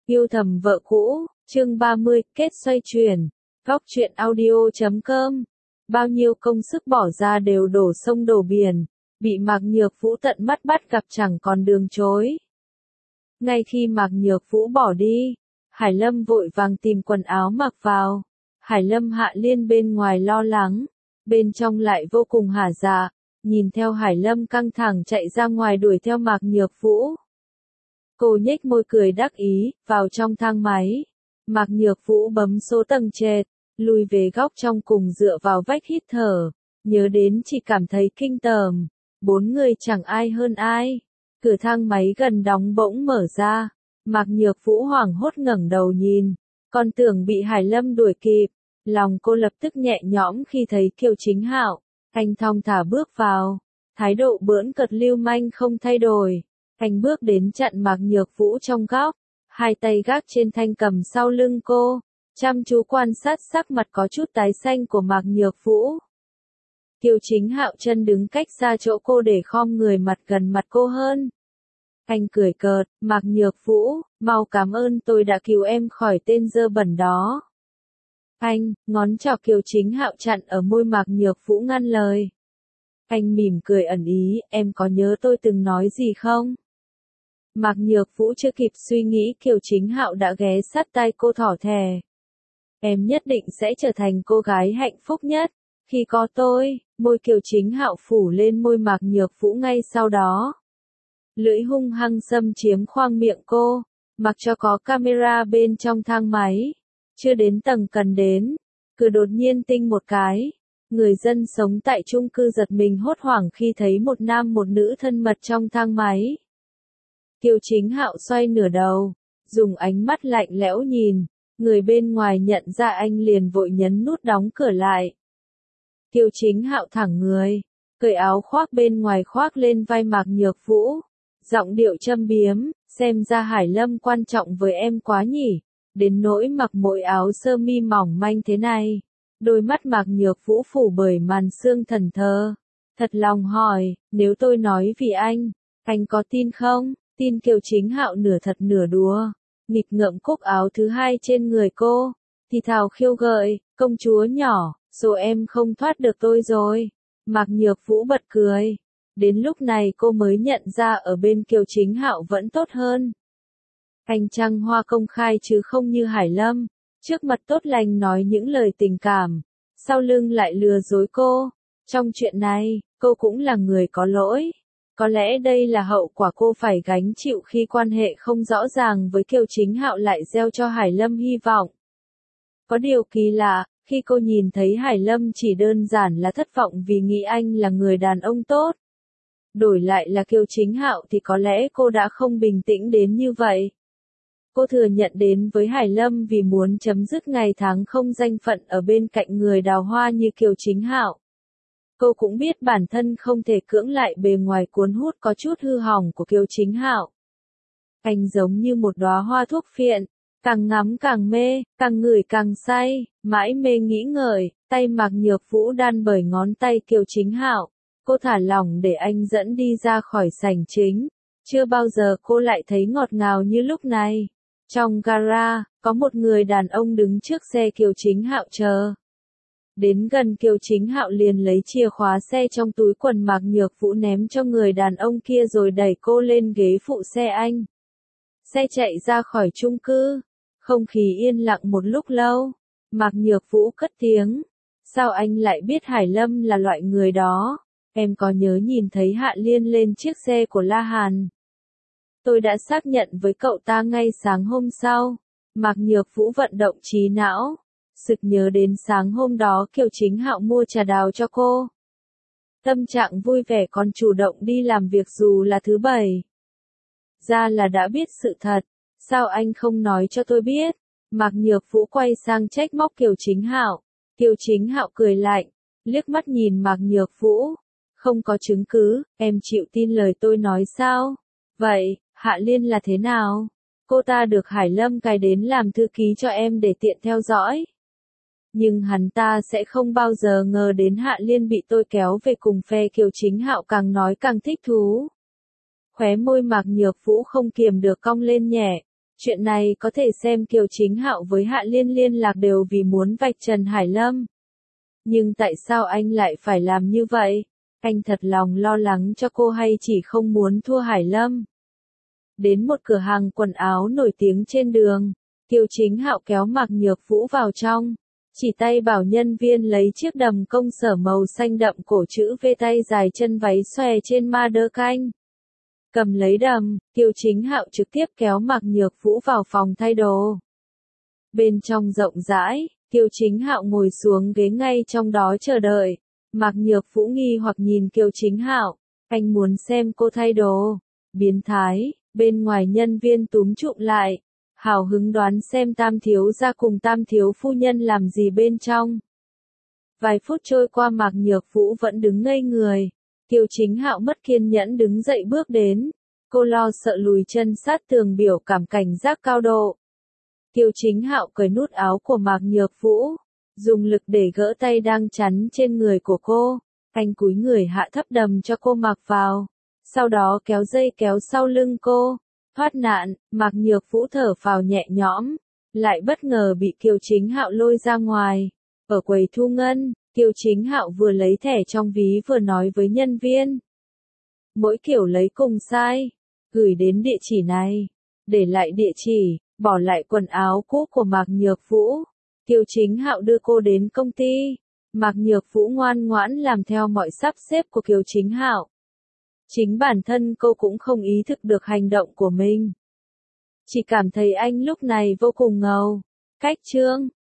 Yêu thầm vợ cũ, chương 30, kết xoay chuyển. Góc truyện audio.com. Bao nhiêu công sức bỏ ra đều đổ sông đổ biển, bị Mạc Nhược Vũ tận mắt bắt gặp chẳng còn đường chối. Ngay khi Mạc Nhược Vũ bỏ đi, Hải Lâm vội vàng tìm quần áo mặc vào. Hải Lâm Hạ Liên bên ngoài lo lắng, bên trong lại vô cùng hả dạ, nhìn theo Hải Lâm căng thẳng chạy ra ngoài đuổi theo Mạc Nhược Vũ. Cô nhếch môi cười đắc ý, vào trong thang máy. Mạc Nhược Vũ bấm số tầng trệt, lùi về góc trong cùng dựa vào vách hít thở, nhớ đến chỉ cảm thấy kinh tởm. 4 người chẳng ai hơn ai. Cửa thang máy gần đóng bỗng mở ra, Mạc Nhược Vũ hoảng hốt ngẩng đầu nhìn, còn tưởng bị Hải Lâm đuổi kịp. Lòng cô lập tức nhẹ nhõm khi thấy Kiều Chính Hạo, anh thong thả bước vào, thái độ bỡn cợt lưu manh không thay đổi. Anh bước đến chặn Mạc Nhược Vũ trong góc, hai tay gác trên thanh cầm sau lưng cô, chăm chú quan sát sắc mặt có chút tái xanh của Mạc Nhược Vũ. Kiều Chính Hạo chân đứng cách xa chỗ cô để khom người mặt gần mặt cô hơn. Anh cười cợt, Mạc Nhược Vũ, mau cảm ơn tôi đã cứu em khỏi tên dơ bẩn đó. Anh, ngón trỏ Kiều Chính Hạo chặn ở môi Mạc Nhược Vũ ngăn lời. Anh mỉm cười ẩn ý, em có nhớ tôi từng nói gì không? Mạc Nhược Vũ chưa kịp suy nghĩ Kiều Chính Hạo đã ghé sát tai cô thỏ thẻ. Em nhất định sẽ trở thành cô gái hạnh phúc nhất, khi có tôi. Môi Kiều Chính Hạo phủ lên môi Mạc Nhược Vũ ngay sau đó. Lưỡi hung hăng xâm chiếm khoang miệng cô, mặc cho có camera bên trong thang máy. Chưa đến tầng cần đến, cửa đột nhiên tinh một cái. Người dân sống tại chung cư giật mình hốt hoảng khi thấy một nam một nữ thân mật trong thang máy. Kiều Chính Hạo xoay nửa đầu, dùng ánh mắt lạnh lẽo nhìn, người bên ngoài nhận ra anh liền vội nhấn nút đóng cửa lại. Kiều Chính Hạo thẳng người, cởi áo khoác bên ngoài khoác lên vai Mạc Nhược Vũ, giọng điệu châm biếm, xem ra Hải Lâm quan trọng với em quá nhỉ, đến nỗi mặc mỗi áo sơ mi mỏng manh thế này. Đôi mắt Mạc Nhược Vũ phủ bởi màn sương thần thơ, thật lòng hỏi, nếu tôi nói vì anh có tin không? Tin. Kiều Chính Hạo nửa thật nửa đùa, nghịch ngợm cúc áo thứ hai trên người cô, thì thào khiêu gợi, công chúa nhỏ, số em không thoát được tôi rồi. Mạc Nhược Vũ bật cười, đến lúc này cô mới nhận ra ở bên Kiều Chính Hạo vẫn tốt hơn. Anh trăng hoa công khai chứ không như Hải Lâm, trước mặt tốt lành nói những lời tình cảm, sau lưng lại lừa dối cô. Trong chuyện này, cô cũng là người có lỗi. Có lẽ đây là hậu quả cô phải gánh chịu khi quan hệ không rõ ràng với Kiều Chính Hạo lại gieo cho Hải Lâm hy vọng. Có điều kỳ lạ, khi cô nhìn thấy Hải Lâm chỉ đơn giản là thất vọng vì nghĩ anh là người đàn ông tốt. Đổi lại là Kiều Chính Hạo thì có lẽ cô đã không bình tĩnh đến như vậy. Cô thừa nhận đến với Hải Lâm vì muốn chấm dứt ngày tháng không danh phận ở bên cạnh người đào hoa như Kiều Chính Hạo. Cô cũng biết bản thân không thể cưỡng lại bề ngoài cuốn hút có chút hư hỏng của Kiều Chính Hạo. Anh giống như một đóa hoa thuốc phiện, càng ngắm càng mê, càng ngửi càng say, mãi mê nghĩ ngợi, tay Mạc Nhược Vũ đan bởi ngón tay Kiều Chính Hạo. Cô thả lỏng để anh dẫn đi ra khỏi sảnh chính. Chưa bao giờ cô lại thấy ngọt ngào như lúc này. Trong gara, có một người đàn ông đứng trước xe Kiều Chính Hạo chờ. Đến gần Kiều Chính Hạo liền lấy chìa khóa xe trong túi quần Mạc Nhược Vũ ném cho người đàn ông kia rồi đẩy cô lên ghế phụ xe anh. Xe chạy ra khỏi chung cư. Không khí yên lặng một lúc lâu. Mạc Nhược Vũ cất tiếng. Sao anh lại biết Hải Lâm là loại người đó? Em có nhớ nhìn thấy Hạ Liên lên chiếc xe của La Hàn? Tôi đã xác nhận với cậu ta ngay sáng hôm sau. Mạc Nhược Vũ vận động trí não. Sực nhớ đến sáng hôm đó Kiều Chính Hạo mua trà đào cho cô. Tâm trạng vui vẻ còn chủ động đi làm việc dù là thứ bảy. Ra là đã biết sự thật. Sao anh không nói cho tôi biết? Mạc Nhược Vũ quay sang trách móc Kiều Chính Hạo. Kiều Chính Hạo cười lạnh, liếc mắt nhìn Mạc Nhược Vũ. Không có chứng cứ, em chịu tin lời tôi nói sao? Vậy, Hạ Liên là thế nào? Cô ta được Hải Lâm cài đến làm thư ký cho em để tiện theo dõi. Nhưng hắn ta sẽ không bao giờ ngờ đến Hạ Liên bị tôi kéo về cùng phe. Kiều Chính Hạo càng nói càng thích thú. Khóe môi Mạc Nhược Vũ không kiềm được cong lên nhẹ, Chuyện này có thể xem Kiều Chính Hạo với Hạ Liên liên lạc đều vì muốn vạch trần Hải Lâm. Nhưng tại sao anh lại phải làm như vậy? Anh thật lòng lo lắng cho cô hay chỉ không muốn thua Hải Lâm? Đến một cửa hàng quần áo nổi tiếng trên đường, Kiều Chính Hạo kéo Mạc Nhược Vũ vào trong, chỉ tay bảo nhân viên lấy chiếc đầm công sở màu xanh đậm cổ chữ V tay dài chân váy xòe trên ma đơ canh. Cầm lấy đầm, Kiều Chính Hạo trực tiếp kéo Mạc Nhược Vũ vào phòng thay đồ. Bên trong rộng rãi, Kiều Chính Hạo ngồi xuống ghế ngay trong đó chờ đợi. Mạc Nhược Vũ nghi hoặc nhìn Kiều Chính Hạo, anh muốn xem cô thay đồ. Biến thái, bên ngoài nhân viên túm tụm lại, hào hứng đoán xem Tam thiếu gia cùng Tam thiếu phu nhân làm gì bên trong. Vài phút trôi qua Mạc Nhược Vũ vẫn đứng ngây người. Kiều Chính Hạo mất kiên nhẫn đứng dậy bước đến. Cô lo sợ lùi chân sát tường biểu cảm cảnh giác cao độ. Kiều Chính Hạo cởi nút áo của Mạc Nhược Vũ, dùng lực để gỡ tay đang chắn trên người của cô. Anh cúi người hạ thấp đầm cho cô mặc vào, sau đó kéo dây kéo sau lưng cô. Thoát nạn, Mạc Nhược Vũ thở phào nhẹ nhõm, lại bất ngờ bị Kiều Chính Hạo lôi ra ngoài. Ở quầy thu ngân, Kiều Chính Hạo vừa lấy thẻ trong ví vừa nói với nhân viên. Mỗi kiểu lấy cùng size, gửi đến địa chỉ này. Để lại địa chỉ, bỏ lại quần áo cũ của Mạc Nhược Vũ. Kiều Chính Hạo đưa cô đến công ty. Mạc Nhược Vũ ngoan ngoãn làm theo mọi sắp xếp của Kiều Chính Hạo. Chính bản thân cô cũng không ý thức được hành động của mình. Chỉ cảm thấy anh lúc này vô cùng ngầu. Cách chương